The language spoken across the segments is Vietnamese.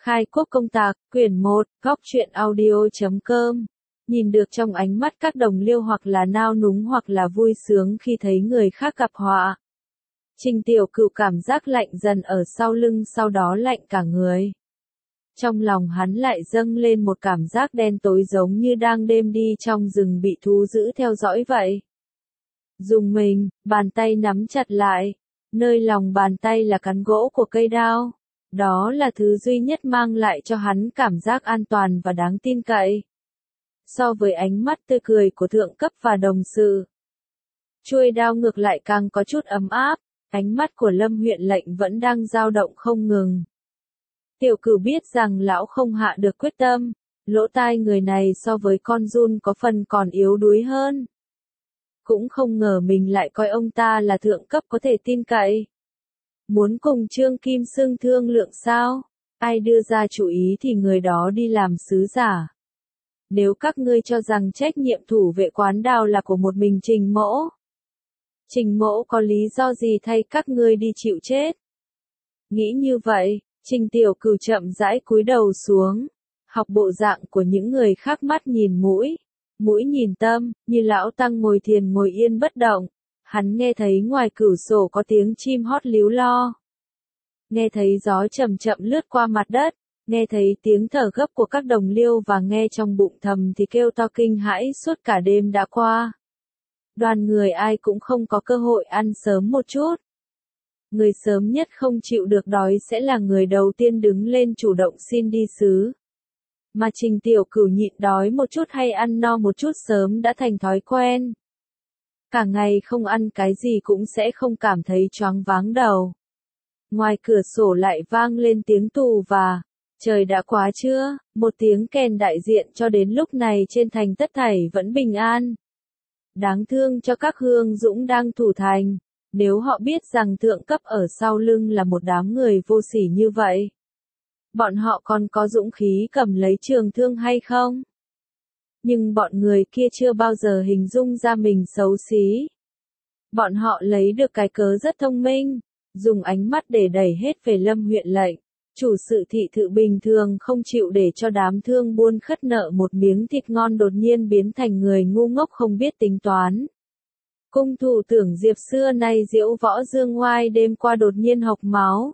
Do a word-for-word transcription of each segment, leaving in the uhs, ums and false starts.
Khai quốc công tạc, quyển một, góc truyện audio.com. Nhìn được trong ánh mắt các đồng liêu hoặc là nao núng hoặc là vui sướng khi thấy người khác gặp họa. Trình Tiểu Cửu cảm giác lạnh dần ở sau lưng, sau đó lạnh cả người. Trong lòng hắn lại dâng lên một cảm giác đen tối giống như đang đêm đi trong rừng bị thú dữ theo dõi vậy. Dùng mình, bàn tay nắm chặt lại. Nơi lòng bàn tay là cán gỗ của cây đao. Đó là thứ duy nhất mang lại cho hắn cảm giác an toàn và đáng tin cậy. So với ánh mắt tươi cười của thượng cấp và đồng sự, chuôi đao ngược lại càng có chút ấm áp. Ánh mắt của Lâm huyện lệnh vẫn đang dao động không ngừng. Tiểu Cửu biết rằng lão không hạ được quyết tâm. Lỗ tai người này so với con giun có phần còn yếu đuối hơn. Cũng không ngờ mình lại coi ông ta là thượng cấp có thể tin cậy. Muốn cùng Trương Kim Sương thương lượng sao? Ai đưa ra chủ ý thì người đó đi làm sứ giả. Nếu các ngươi cho rằng trách nhiệm thủ vệ quán đào là của một mình Trình Mỗ, Trình Mỗ có lý do gì thay các ngươi đi chịu chết? Nghĩ như vậy, Trình Tiểu Cửu chậm rãi cúi đầu xuống, học bộ dạng của những người khác, mắt nhìn mũi, mũi nhìn tâm, như lão tăng ngồi thiền ngồi yên bất động. Hắn nghe thấy ngoài cửa sổ có tiếng chim hót líu lo. Nghe thấy gió chậm chậm lướt qua mặt đất, nghe thấy tiếng thở gấp của các đồng liêu và nghe trong bụng thầm thì kêu to kinh hãi suốt cả đêm đã qua. Đoàn người ai cũng không có cơ hội ăn sớm một chút. Người sớm nhất không chịu được đói sẽ là người đầu tiên đứng lên chủ động xin đi sứ. Mà Trình Tiểu Cửu nhịn đói một chút hay ăn no một chút sớm đã thành thói quen. Cả ngày không ăn cái gì cũng sẽ không cảm thấy choáng váng đầu. Ngoài cửa sổ lại vang lên tiếng tù và, trời đã quá trưa, một tiếng kèn đại diện cho đến lúc này trên thành tất thảy vẫn bình an. Đáng thương cho các hương dũng đang thủ thành, nếu họ biết rằng thượng cấp ở sau lưng là một đám người vô sỉ như vậy. Bọn họ còn có dũng khí cầm lấy trường thương hay không? Nhưng bọn người kia chưa bao giờ hình dung ra mình xấu xí. Bọn họ lấy được cái cớ rất thông minh, dùng ánh mắt để đẩy hết về Lâm huyện lệnh. Chủ sự thị thự bình thường không chịu để cho đám thương buôn khất nợ một miếng thịt ngon đột nhiên biến thành người ngu ngốc không biết tính toán. Cung thủ tưởng Diệp xưa nay diễu võ dương ngoai đêm qua đột nhiên hộc máu.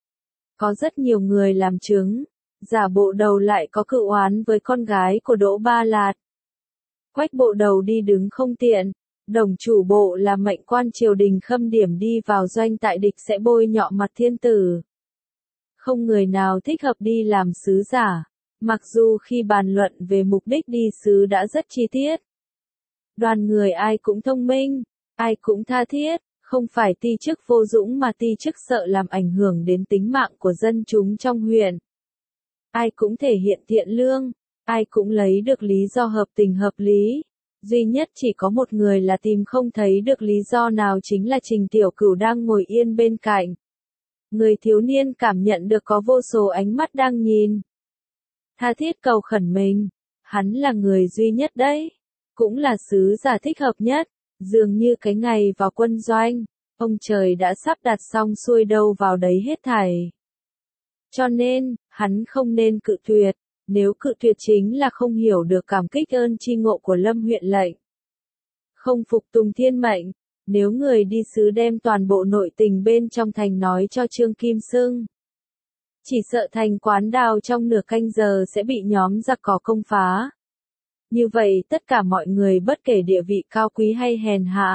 Có rất nhiều người làm chứng, giả bộ đầu lại có cựu oán với con gái của Đỗ Ba Lạt. Quách bộ đầu đi đứng không tiện, đồng chủ bộ là mệnh quan triều đình khâm điểm đi vào doanh tại địch sẽ bôi nhọ mặt thiên tử. Không người nào thích hợp đi làm sứ giả, mặc dù khi bàn luận về mục đích đi sứ đã rất chi tiết. Đoàn người ai cũng thông minh, ai cũng tha thiết, không phải ti chức vô dũng mà ti chức sợ làm ảnh hưởng đến tính mạng của dân chúng trong huyện. Ai cũng thể hiện thiện lương, ai cũng lấy được lý do hợp tình hợp lý. Duy nhất chỉ có một người là tìm không thấy được lý do nào, chính là Trình Tiểu Cửu đang ngồi yên bên cạnh. Người thiếu niên cảm nhận được có vô số ánh mắt đang nhìn. Tha thiết cầu khẩn mình, hắn là người duy nhất đấy, cũng là sứ giả thích hợp nhất. Dường như cái ngày vào quân doanh, ông trời đã sắp đặt xong xuôi đâu vào đấy hết thảy. Cho nên, hắn không nên cự tuyệt, nếu cự tuyệt chính là không hiểu được cảm kích ơn tri ngộ của Lâm huyện lệnh. Không phục tùng thiên mệnh, nếu người đi sứ đem toàn bộ nội tình bên trong thành nói cho Trương Kim Sương, chỉ sợ thành quán đào trong nửa canh giờ sẽ bị nhóm giặc cỏ công phá. Như vậy tất cả mọi người bất kể địa vị cao quý hay hèn hạ,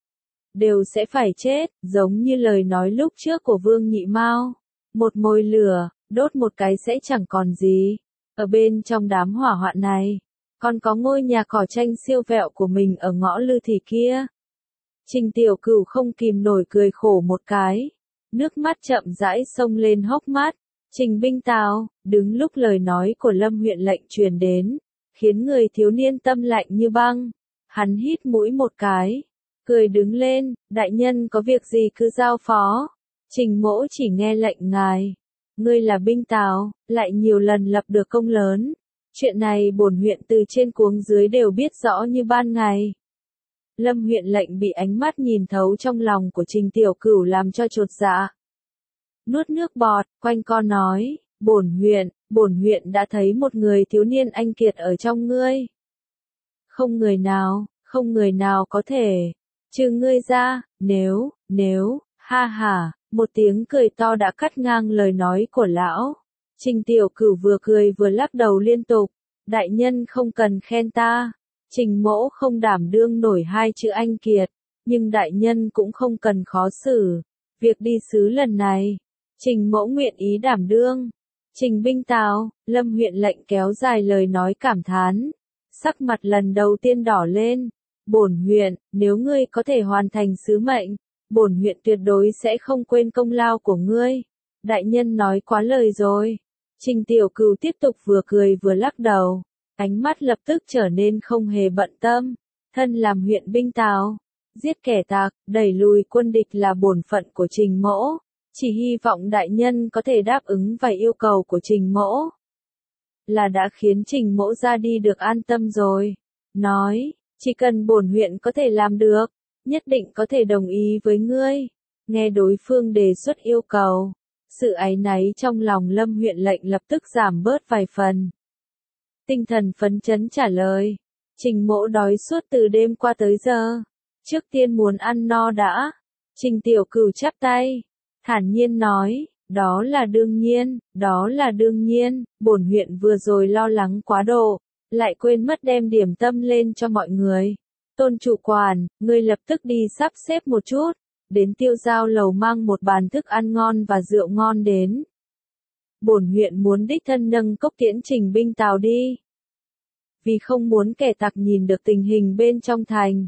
đều sẽ phải chết, giống như lời nói lúc trước của Vương Nhị Mao. Một mồi lửa, đốt một cái sẽ chẳng còn gì. Ở bên trong đám hỏa hoạn này, còn có ngôi nhà cỏ tranh siêu vẹo của mình ở ngõ Lư Thị kia. Trình Tiểu Cửu không kìm nổi cười khổ một cái. Nước mắt chậm rãi xông lên hốc mắt. Trình binh tào, đứng lúc lời nói của Lâm huyện lệnh truyền đến, khiến người thiếu niên tâm lạnh như băng. Hắn hít mũi một cái, cười đứng lên, đại nhân có việc gì cứ giao phó. Trình Mỗ chỉ nghe lệnh ngài. Ngươi là binh tào, lại nhiều lần lập được công lớn. Chuyện này bổn huyện từ trên cuống dưới đều biết rõ như ban ngày. Lâm huyện lệnh bị ánh mắt nhìn thấu trong lòng của Trình Tiểu Cửu làm cho chột dạ. Nuốt nước bọt, quanh co nói, Bổn huyện, bổn huyện đã thấy một người thiếu niên anh kiệt ở trong ngươi. Không người nào, không người nào có thể, trừ ngươi ra, nếu, nếu, ha ha, một tiếng cười to đã cắt ngang lời nói của lão. Trình Tiểu Cửu vừa cười vừa lắc đầu liên tục, đại nhân không cần khen ta, Trình mỗ không đảm đương nổi hai chữ anh kiệt, nhưng đại nhân cũng không cần khó xử, việc đi sứ lần này, Trình mỗ nguyện ý đảm đương. Trình Binh Tào, Lâm huyện lệnh kéo dài lời nói cảm thán, sắc mặt lần đầu tiên đỏ lên, bổn huyện, nếu ngươi có thể hoàn thành sứ mệnh, bổn huyện tuyệt đối sẽ không quên công lao của ngươi. Đại nhân nói quá lời rồi. Trình Tiểu Cửu tiếp tục vừa cười vừa lắc đầu, ánh mắt lập tức trở nên không hề bận tâm. Thân làm huyện binh Tào, giết kẻ tặc, đẩy lùi quân địch là bổn phận của Trình mỗ, chỉ hy vọng đại nhân có thể đáp ứng vài yêu cầu của Trình mỗ. Là đã khiến Trình mỗ ra đi được an tâm rồi. Nói, chỉ cần bổn huyện có thể làm được, nhất định có thể đồng ý với ngươi. Nghe đối phương đề xuất yêu cầu, sự áy náy trong lòng Lâm huyện lệnh lập tức giảm bớt vài phần. Tinh thần phấn chấn trả lời, Trình mỗ đói suốt từ đêm qua tới giờ, trước tiên muốn ăn no đã. Trình Tiểu Cửu chắp tay, thản nhiên nói, đó là đương nhiên, đó là đương nhiên, bổn huyện vừa rồi lo lắng quá độ, lại quên mất đem điểm tâm lên cho mọi người. Tôn chủ quản, ngươi lập tức đi sắp xếp một chút, đến Tiêu Giao lầu mang một bàn thức ăn ngon và rượu ngon đến. Bổn huyện muốn đích thân nâng cốc tiễn Trình Binh Tào đi. Vì không muốn kẻ tặc nhìn được tình hình bên trong thành.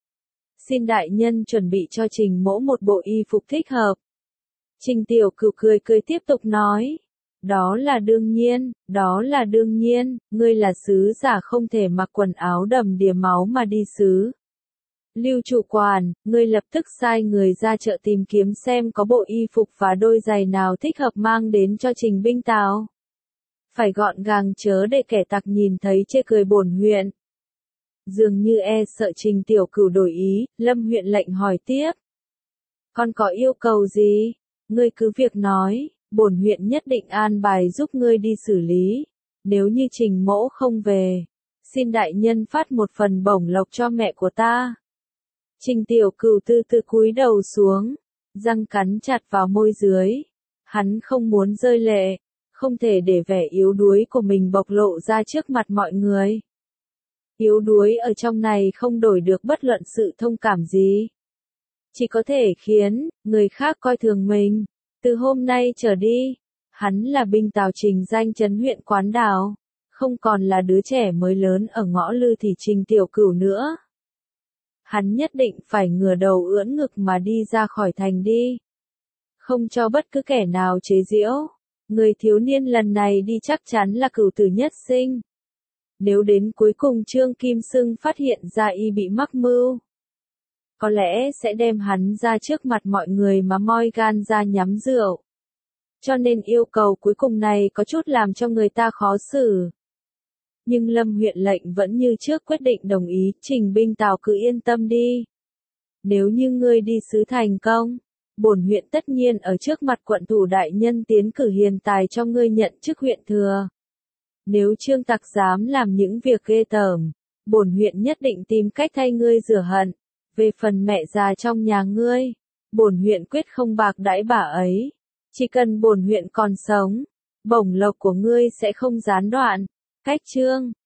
Xin đại nhân chuẩn bị cho Trình mỗ một bộ y phục thích hợp. Trình Tiểu Cửu cười cười tiếp tục nói. Đó là đương nhiên, đó là đương nhiên, ngươi là sứ giả không thể mặc quần áo đầm đìa máu mà đi sứ. Lưu chủ quản, ngươi lập tức sai người ra chợ tìm kiếm xem có bộ y phục và đôi giày nào thích hợp mang đến cho Trình Binh Tào. Phải gọn gàng chớ để kẻ tặc nhìn thấy chê cười bổn huyện. Dường như e sợ Trình Tiểu Cửu đổi ý, Lâm huyện lệnh hỏi tiếp. Con có yêu cầu gì? Ngươi cứ việc nói, bổn huyện nhất định an bài giúp ngươi đi xử lý. Nếu như Trình mỗ không về, xin đại nhân phát một phần bổng lộc cho mẹ của ta. Trình Tiểu Cửu từ từ cúi đầu xuống, răng cắn chặt vào môi dưới. Hắn không muốn rơi lệ, không thể để vẻ yếu đuối của mình bộc lộ ra trước mặt mọi người. Yếu đuối ở trong này không đổi được bất luận sự thông cảm gì. Chỉ có thể khiến người khác coi thường mình. Từ hôm nay trở đi, hắn là Binh Tào Trình danh chấn huyện Quán Đào, không còn là đứa trẻ mới lớn ở ngõ Lư thì Trình Tiểu Cửu nữa. Hắn nhất định phải ngửa đầu ưỡn ngực mà đi ra khỏi thành đi. Không cho bất cứ kẻ nào chế giễu. Người thiếu niên lần này đi chắc chắn là cửu tử nhất sinh. Nếu đến cuối cùng Trương Kim Sưng phát hiện ra y bị mắc mưu, có lẽ sẽ đem hắn ra trước mặt mọi người mà moi gan ra nhắm rượu. Cho nên yêu cầu cuối cùng này có chút làm cho người ta khó xử. Nhưng Lâm huyện lệnh vẫn như trước quyết định đồng ý, Trình Binh Tào cứ yên tâm đi. Nếu như ngươi đi sứ thành công, bổn huyện tất nhiên ở trước mặt quận thủ đại nhân tiến cử hiền tài cho ngươi nhận chức huyện thừa. Nếu Trương tặc dám làm những việc ghê tởm, bổn huyện nhất định tìm cách thay ngươi rửa hận. Về phần mẹ già trong nhà ngươi, bổn huyện quyết không bạc đãi bà ấy. Chỉ cần bổn huyện còn sống, bổng lộc của ngươi sẽ không gián đoạn. Cách chương